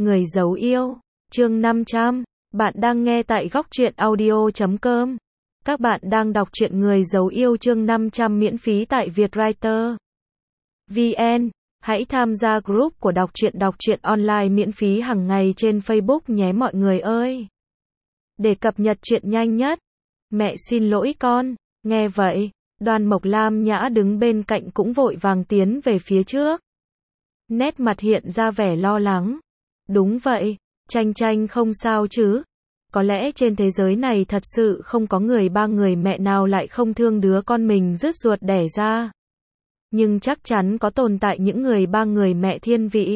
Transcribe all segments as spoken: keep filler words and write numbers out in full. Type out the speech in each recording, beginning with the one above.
Người giấu yêu, chương năm trăm. Bạn đang nghe tại góc truyện audio chấm com. Các bạn đang đọc truyện Người giấu yêu chương năm trăm miễn phí tại Vietwriter vê en. Hãy tham gia group của đọc truyện đọc truyện online miễn phí hàng ngày trên Facebook nhé mọi người ơi. Để cập nhật truyện nhanh nhất. Mẹ xin lỗi con. Nghe vậy, Đoan Mộc Lam Nhã đứng bên cạnh cũng vội vàng tiến về phía trước. Nét mặt hiện ra vẻ lo lắng. Đúng vậy, Tranh Tranh không sao chứ? Có lẽ trên thế giới này thật sự không có người ba người mẹ nào lại không thương đứa con mình rứt ruột đẻ ra. Nhưng chắc chắn có tồn tại những người ba người mẹ thiên vị.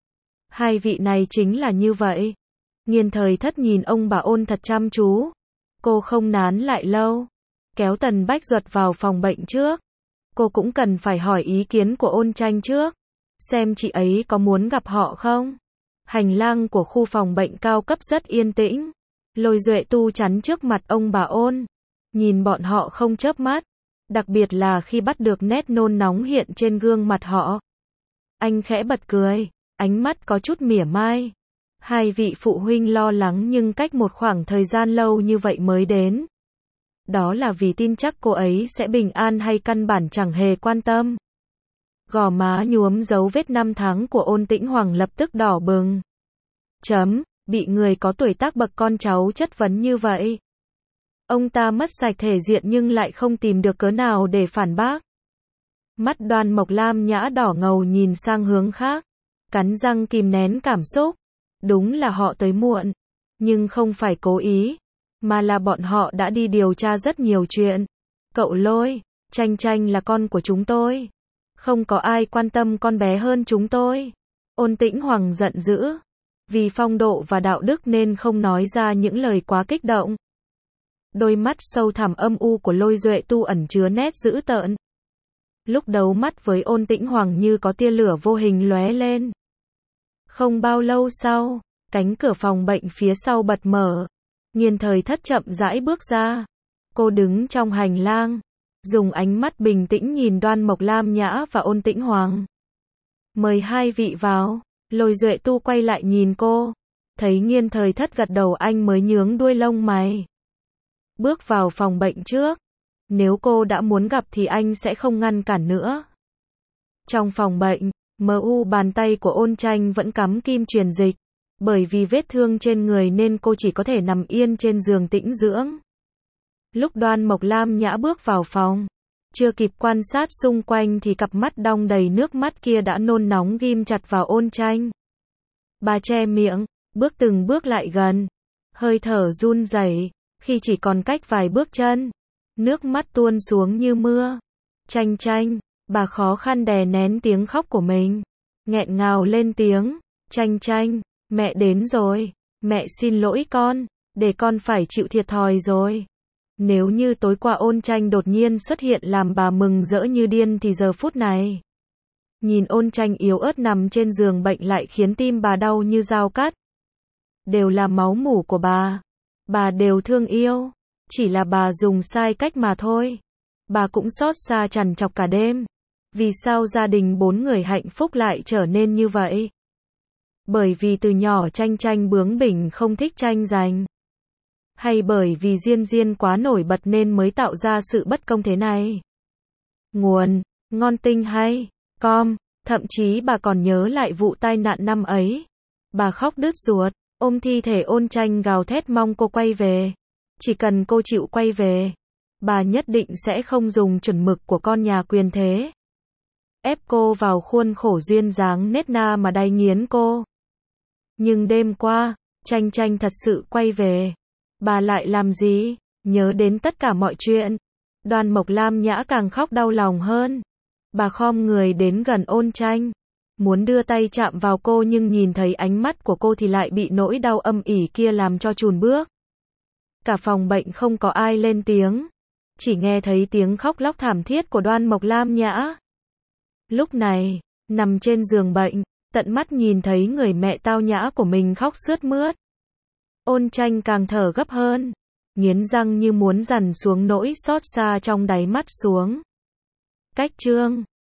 Hai vị này chính là như vậy. Nghiên Thời Thất nhìn ông bà Ôn thật chăm chú. Cô không nán lại lâu. Kéo Tần Bách Duật vào phòng bệnh trước. Cô cũng cần phải hỏi ý kiến của Ôn Tranh trước. Xem chị ấy có muốn gặp họ không? Hành lang của khu phòng bệnh cao cấp rất yên tĩnh. Lôi Duệ Tu chắn trước mặt ông bà Ôn. Nhìn bọn họ không chớp mắt. Đặc biệt là khi bắt được nét nôn nóng hiện trên gương mặt họ. Anh khẽ bật cười. Ánh mắt có chút mỉa mai. Hai vị phụ huynh lo lắng nhưng cách một khoảng thời gian lâu như vậy mới đến. Đó là vì tin chắc cô ấy sẽ bình an hay căn bản chẳng hề quan tâm. Gò má nhuốm dấu vết năm tháng của Ôn Tĩnh Hoàng lập tức đỏ bừng. Chấm, bị người có tuổi tác bậc con cháu chất vấn như vậy. Ông ta mất sạch thể diện nhưng lại không tìm được cớ nào để phản bác. Mắt Đoan Mộc Lam Nhã đỏ ngầu nhìn sang hướng khác. Cắn răng kìm nén cảm xúc. Đúng là họ tới muộn. Nhưng không phải cố ý. Mà là bọn họ đã đi điều tra rất nhiều chuyện. Cậu Lôi, Tranh Tranh là con của chúng tôi. Không có ai quan tâm con bé hơn chúng tôi. Ôn Tĩnh Hoàng giận dữ. Vì phong độ và đạo đức nên không nói ra những lời quá kích động. Đôi mắt sâu thẳm âm u của Lôi Duệ Tu ẩn chứa nét dữ tợn. Lúc đấu mắt với Ôn Tĩnh Hoàng như có tia lửa vô hình lóe lên. Không bao lâu sau, cánh cửa phòng bệnh phía sau bật mở. Nghiên Thời Thất chậm rãi bước ra. Cô đứng trong hành lang. Dùng ánh mắt bình tĩnh nhìn Đoan Mộc Lam Nhã và Ôn Tĩnh Hoàng. Mời hai vị vào. Lôi Duệ Tu quay lại nhìn cô. Thấy Nghiên Thời Thất gật đầu anh mới nhướng đuôi lông mày. Bước vào phòng bệnh trước. Nếu cô đã muốn gặp thì anh sẽ không ngăn cản nữa. Trong phòng bệnh, mờ u bàn tay của Ôn Tranh vẫn cắm kim truyền dịch. Bởi vì vết thương trên người nên cô chỉ có thể nằm yên trên giường tĩnh dưỡng. Lúc Đoan Mộc Lam Nhã bước vào phòng, chưa kịp quan sát xung quanh thì cặp mắt đong đầy nước mắt kia đã nôn nóng ghim chặt vào Ôn Tranh. Bà che miệng, bước từng bước lại gần, hơi thở run rẩy, khi chỉ còn cách vài bước chân, nước mắt tuôn xuống như mưa. Tranh Tranh, bà khó khăn đè nén tiếng khóc của mình, nghẹn ngào lên tiếng, Tranh Tranh, mẹ đến rồi, mẹ xin lỗi con, để con phải chịu thiệt thòi rồi. Nếu như tối qua Ôn Tranh đột nhiên xuất hiện làm bà mừng rỡ như điên thì giờ phút này. Nhìn Ôn Tranh yếu ớt nằm trên giường bệnh lại khiến tim bà đau như dao cắt. Đều là máu mủ của bà. Bà đều thương yêu. Chỉ là bà dùng sai cách mà thôi. Bà cũng xót xa trằn trọc cả đêm. Vì sao gia đình bốn người hạnh phúc lại trở nên như vậy? Bởi vì từ nhỏ Tranh Tranh bướng bỉnh không thích tranh giành. Hay bởi vì Diên Diên quá nổi bật nên mới tạo ra sự bất công thế này? Nguồn, Ngon Tinh hay, com, thậm chí bà còn nhớ lại vụ tai nạn năm ấy. Bà khóc đứt ruột, ôm thi thể Ôn Tranh gào thét mong cô quay về. Chỉ cần cô chịu quay về, bà nhất định sẽ không dùng chuẩn mực của con nhà quyền thế. Ép cô vào khuôn khổ duyên dáng nết na mà đay nghiến cô. Nhưng đêm qua, Tranh Tranh thật sự quay về. Bà lại làm gì? Nhớ đến tất cả mọi chuyện. Đoan Mộc Lam Nhã càng khóc đau lòng hơn. Bà khom người đến gần Ôn Tranh. Muốn đưa tay chạm vào cô nhưng nhìn thấy ánh mắt của cô thì lại bị nỗi đau âm ỉ kia làm cho chùn bước. Cả phòng bệnh không có ai lên tiếng. Chỉ nghe thấy tiếng khóc lóc thảm thiết của Đoan Mộc Lam Nhã. Lúc này, nằm trên giường bệnh, tận mắt nhìn thấy người mẹ tao nhã của mình khóc sướt mướt. Ôn Tranh càng thở gấp hơn, nghiến răng như muốn dằn xuống nỗi xót xa trong đáy mắt xuống. Cách chương